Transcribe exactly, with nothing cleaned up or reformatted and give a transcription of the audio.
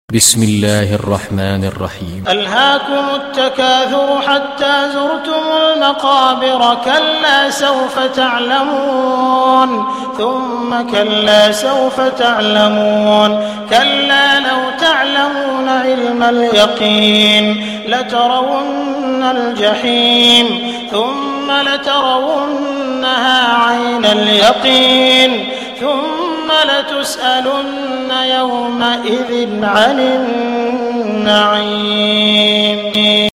بسم الله الرحمن الرحيم. ألهاكم التكاثر حتى زرتم المقابر كلا سوف تعلمون ثم كلا سوف تعلمون كلا لو تعلمون علم اليقين لترون الجحيم ثم لترونها عين اليقين ثم لتسألن يومئذ عن النعيم.